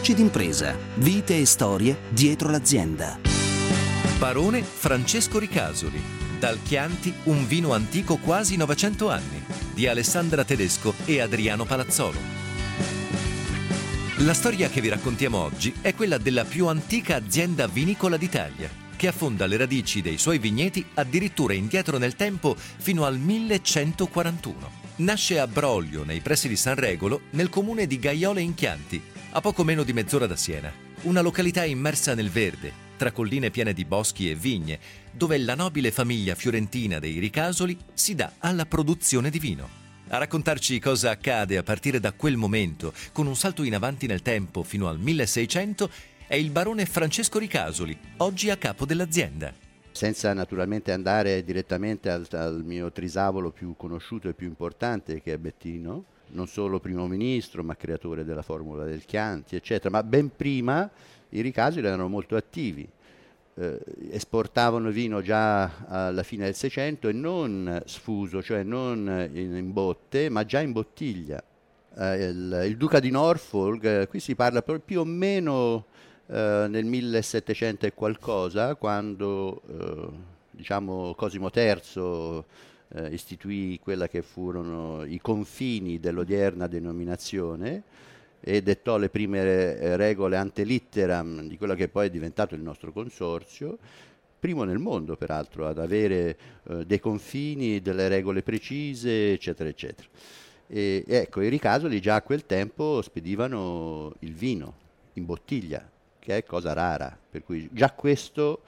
Voci d'impresa, vite e storie dietro l'azienda. Barone Francesco Ricasoli. Dal Chianti un vino antico quasi 900 anni, di Alessandra Tedesco e Adriano Palazzolo. La storia che vi raccontiamo oggi è quella della più antica azienda vinicola d'Italia, che affonda le radici dei suoi vigneti addirittura indietro nel tempo fino al 1141. Nasce a Broglio, nei pressi di San Regolo, nel comune di Gaiole in Chianti, a poco meno di mezz'ora da Siena. Una località immersa nel verde, tra colline piene di boschi e vigne, dove la nobile famiglia fiorentina dei Ricasoli si dà alla produzione di vino. A raccontarci cosa accade a partire da quel momento, con un salto in avanti nel tempo fino al 1600, è il barone Francesco Ricasoli, oggi a capo dell'azienda. Senza naturalmente andare direttamente al mio trisavolo più conosciuto e più importante, che è Bettino, non solo primo ministro ma creatore della formula del Chianti, eccetera, ma ben prima i Ricasoli erano molto attivi, esportavano vino già alla fine del Seicento e non sfuso, cioè non in botte, ma già in bottiglia. Il duca di Norfolk, qui si parla più o meno nel 1700 e qualcosa, quando Cosimo III istituì quella che furono i confini dell'odierna denominazione e dettò le prime regole ante litteram di quello che poi è diventato il nostro consorzio, primo nel mondo peraltro ad avere dei confini, delle regole precise, eccetera, eccetera. E ecco, i Ricasoli già a quel tempo spedivano il vino in bottiglia, che è cosa rara, per cui già questo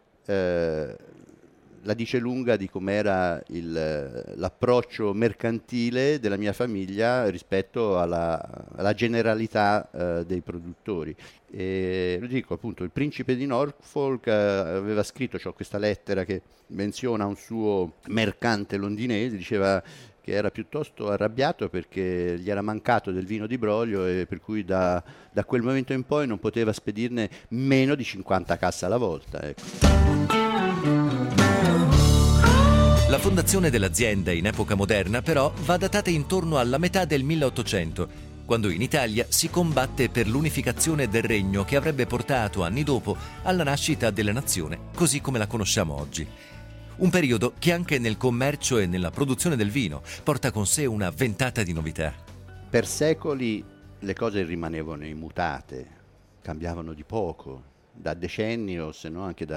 la dice lunga di com'era l'approccio mercantile della mia famiglia rispetto alla generalità dei produttori. E lo dico appunto, il principe di Norfolk aveva scritto, c'ho questa lettera che menziona un suo mercante londinese, diceva che era piuttosto arrabbiato perché gli era mancato del vino di Broglio e per cui da quel momento in poi non poteva spedirne meno di 50 casse alla volta. Ecco. La fondazione dell'azienda in epoca moderna però va datata intorno alla metà del 1800, quando in Italia si combatte per l'unificazione del regno che avrebbe portato anni dopo alla nascita della nazione così come la conosciamo oggi. Un periodo che anche nel commercio e nella produzione del vino porta con sé una ventata di novità. Per secoli le cose rimanevano immutate, cambiavano di poco, da decenni o se no anche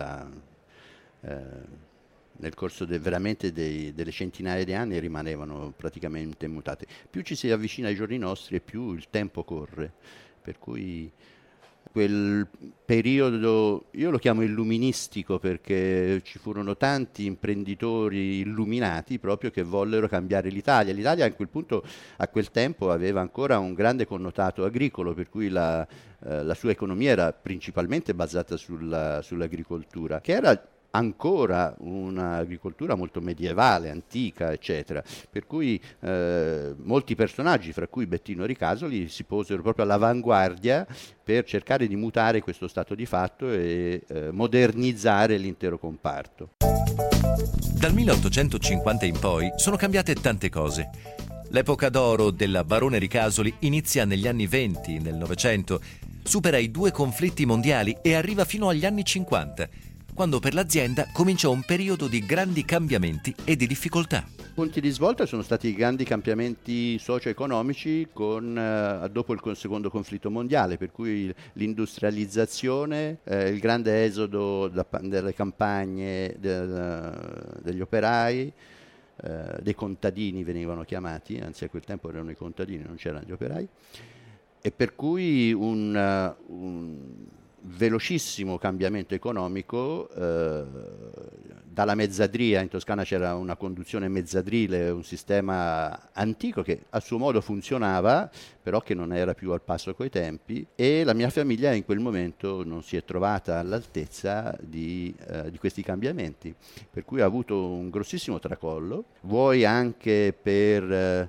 nel corso veramente delle centinaia di anni rimanevano praticamente immutate. Più ci si avvicina ai giorni nostri e più il tempo corre, per cui quel periodo, io lo chiamo illuministico perché ci furono tanti imprenditori illuminati proprio che vollero cambiare l'Italia. L'Italia a quel tempo aveva ancora un grande connotato agricolo, per cui la sua economia era principalmente basata sull'agricoltura, che era ancora un'agricoltura molto medievale, antica, eccetera, per cui molti personaggi, fra cui Bettino Ricasoli, si posero proprio all'avanguardia per cercare di mutare questo stato di fatto e modernizzare l'intero comparto. Dal 1850 in poi sono cambiate tante cose. L'epoca d'oro della barone Ricasoli inizia negli anni 20 del Novecento, supera i 2 conflitti mondiali e arriva fino agli anni 50, quando per l'azienda comincia un periodo di grandi cambiamenti e di difficoltà. Punti di svolta sono stati i grandi cambiamenti socio-economici dopo il secondo conflitto mondiale, per cui l'industrializzazione, il grande esodo delle campagne degli operai, dei contadini venivano chiamati, anzi a quel tempo erano i contadini, non c'erano gli operai, e per cui un velocissimo cambiamento economico, dalla mezzadria. In Toscana c'era una conduzione mezzadrile, un sistema antico che a suo modo funzionava, però che non era più al passo coi tempi, e la mia famiglia in quel momento non si è trovata all'altezza di questi cambiamenti, per cui ha avuto un grossissimo tracollo, vuoi anche per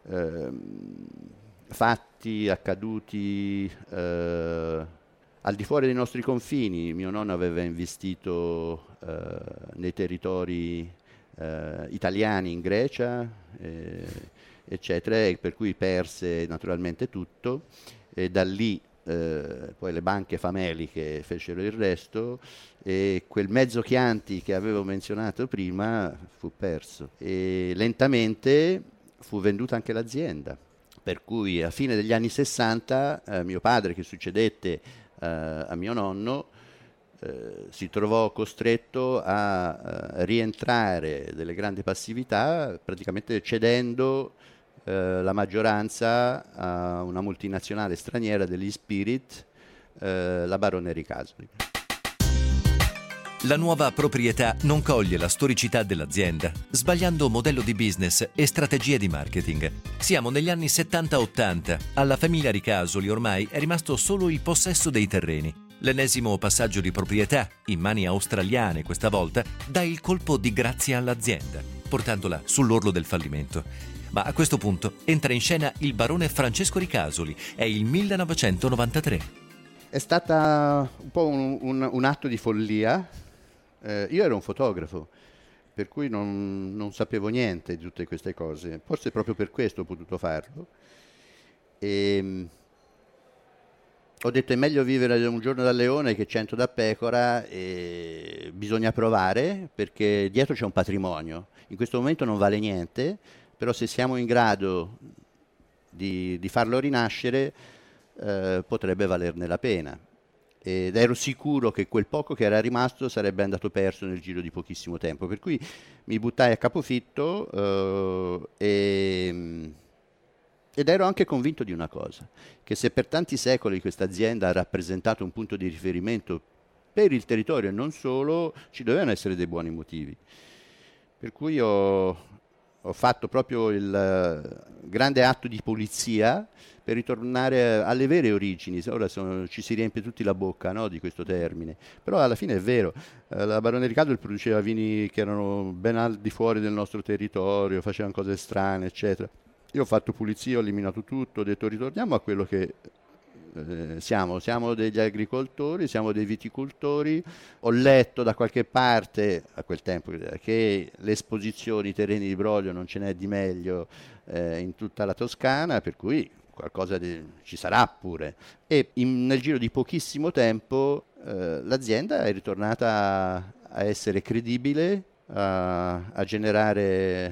fatti accaduti al di fuori dei nostri confini. Mio nonno aveva investito nei territori italiani in Grecia, eccetera, e per cui perse naturalmente tutto, e da lì poi le banche fameliche fecero il resto e quel mezzo Chianti che avevo menzionato prima fu perso e lentamente fu venduta anche l'azienda, per cui a fine degli anni 60 mio padre, che succedette a mio nonno, si trovò costretto a rientrare delle grandi passività, praticamente cedendo la maggioranza a una multinazionale straniera degli Spirit, la Barone Ricasoli. La nuova proprietà non coglie la storicità dell'azienda, sbagliando modello di business e strategie di marketing. Siamo negli anni 70-80, alla famiglia Ricasoli ormai è rimasto solo il possesso dei terreni. L'ennesimo passaggio di proprietà, in mani australiane questa volta, dà il colpo di grazia all'azienda, portandola sull'orlo del fallimento. Ma a questo punto entra in scena il barone Francesco Ricasoli, è il 1993. È stata un po' un atto di follia. Io ero un fotografo, per cui non sapevo niente di tutte queste cose. Forse proprio per questo ho potuto farlo. Ho detto è meglio vivere un giorno da leone che 100 da pecora, e bisogna provare perché dietro c'è un patrimonio. In questo momento non vale niente, però se siamo in grado di farlo rinascere potrebbe valerne la pena. Ed ero sicuro che quel poco che era rimasto sarebbe andato perso nel giro di pochissimo tempo, per cui mi buttai a capofitto ed ero anche convinto di una cosa, che se per tanti secoli questa azienda ha rappresentato un punto di riferimento per il territorio e non solo, ci dovevano essere dei buoni motivi. Per cui ho fatto proprio il grande atto di pulizia per ritornare alle vere origini. Ora ci si riempie tutti la bocca, no, di questo termine, però alla fine è vero. La Barone Ricasoli produceva vini che erano ben al di fuori del nostro territorio, facevano cose strane, eccetera. Io ho fatto pulizia, ho eliminato tutto, ho detto ritorniamo a quello che siamo degli agricoltori, siamo dei viticoltori. Ho letto da qualche parte a quel tempo che le esposizioni, i terreni di broglio non ce n'è di meglio in tutta la Toscana, per cui qualcosa ci sarà pure. E nel giro di pochissimo tempo l'azienda è ritornata a essere credibile, a generare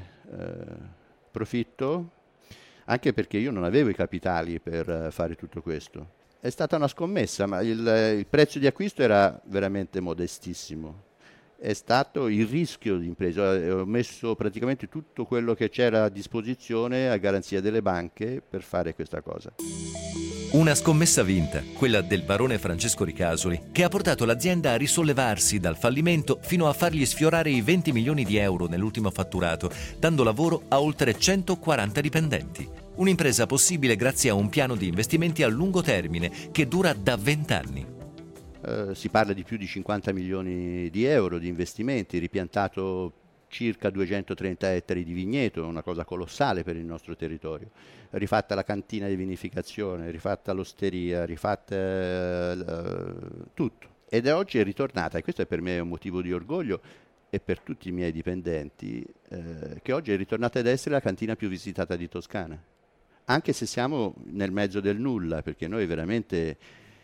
profitto, anche perché io non avevo i capitali per fare tutto questo. È stata una scommessa, ma il prezzo di acquisto era veramente modestissimo. È stato il rischio di impresa. Ho messo praticamente tutto quello che c'era a disposizione a garanzia delle banche per fare questa cosa. Una scommessa vinta, quella del barone Francesco Ricasoli, che ha portato l'azienda a risollevarsi dal fallimento fino a fargli sfiorare i 20 milioni di euro nell'ultimo fatturato, dando lavoro a oltre 140 dipendenti. Un'impresa possibile grazie a un piano di investimenti a lungo termine che dura da 20 anni. Si parla di più di 50 milioni di euro di investimenti, ripiantato circa 230 ettari di vigneto, una cosa colossale per il nostro territorio. Rifatta la cantina di vinificazione, rifatta l'osteria, rifatta tutto. Ed oggi è ritornata, e questo per me è un motivo di orgoglio, e per tutti i miei dipendenti, che oggi è ritornata ad essere la cantina più visitata di Toscana. Anche se siamo nel mezzo del nulla, perché noi veramente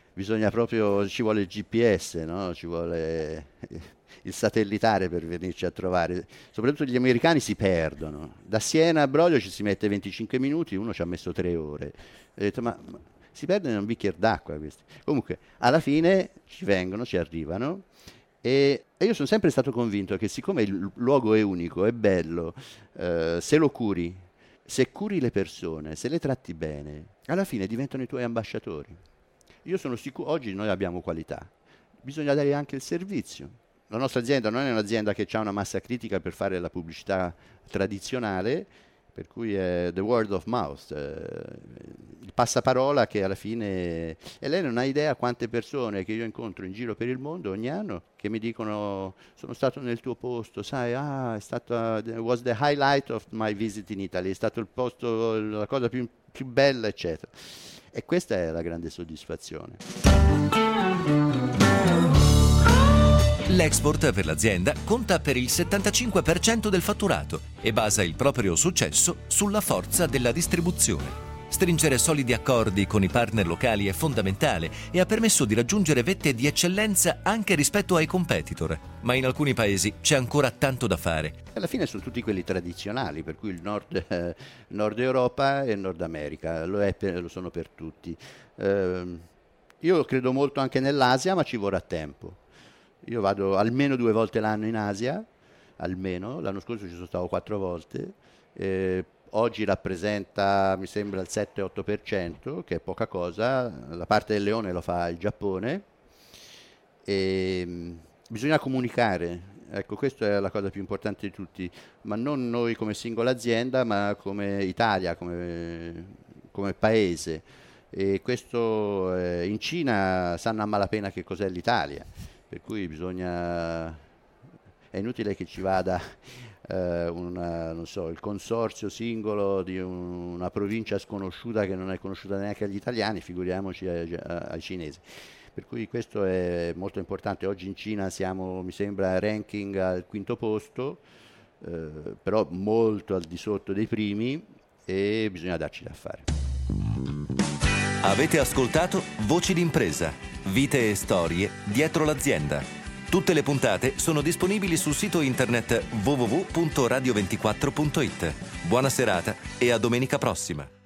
ci vuole il GPS, no? Ci vuole il satellitare per venirci a trovare. Soprattutto gli americani si perdono. Da Siena a Broglio ci si mette 25 minuti, uno ci ha messo 3 ore. Ho detto, ma si perdono in un bicchiere d'acqua questi. Comunque, alla fine ci vengono, ci arrivano. E io sono sempre stato convinto che siccome il luogo è unico, è bello, se lo curi, se curi le persone, se le tratti bene, alla fine diventano i tuoi ambasciatori. Io sono sicuro, oggi noi abbiamo qualità, bisogna dare anche il servizio. La nostra azienda non è un'azienda che ha una massa critica per fare la pubblicità tradizionale, per cui è the word of mouth, il passaparola che alla fine... E lei non ha idea quante persone che io incontro in giro per il mondo ogni anno che mi dicono sono stato nel tuo posto, sai, was the highlight of my visit in Italy, è stato il posto, la cosa più bella, eccetera. E questa è la grande soddisfazione. L'export per l'azienda conta per il 75% del fatturato e basa il proprio successo sulla forza della distribuzione. Stringere solidi accordi con i partner locali è fondamentale e ha permesso di raggiungere vette di eccellenza anche rispetto ai competitor. Ma in alcuni paesi c'è ancora tanto da fare. Alla fine sono tutti quelli tradizionali, per cui il Nord Europa e il Nord America, lo sono per tutti. Io credo molto anche nell'Asia, ma ci vorrà tempo. Io vado almeno 2 volte l'anno in Asia, almeno. L'anno scorso ci sono stato 4 volte. Oggi rappresenta, mi sembra, il 7-8%, che è poca cosa. La parte del leone lo fa il Giappone. E bisogna comunicare. Ecco, questa è la cosa più importante di tutti, ma non noi come singola azienda, ma come Italia, come paese. E questo in Cina sanno a malapena che cos'è l'Italia, per cui è inutile che ci vada non so, il consorzio singolo di una provincia sconosciuta che non è conosciuta neanche agli italiani, figuriamoci ai cinesi. Per cui questo è molto importante. Oggi in Cina siamo, mi sembra, ranking al 5° posto, però molto al di sotto dei primi, e bisogna darci da fare. Avete ascoltato Voci d'impresa, vite e storie dietro l'azienda. Tutte le puntate sono disponibili sul sito internet www.radio24.it. Buona serata e a domenica prossima.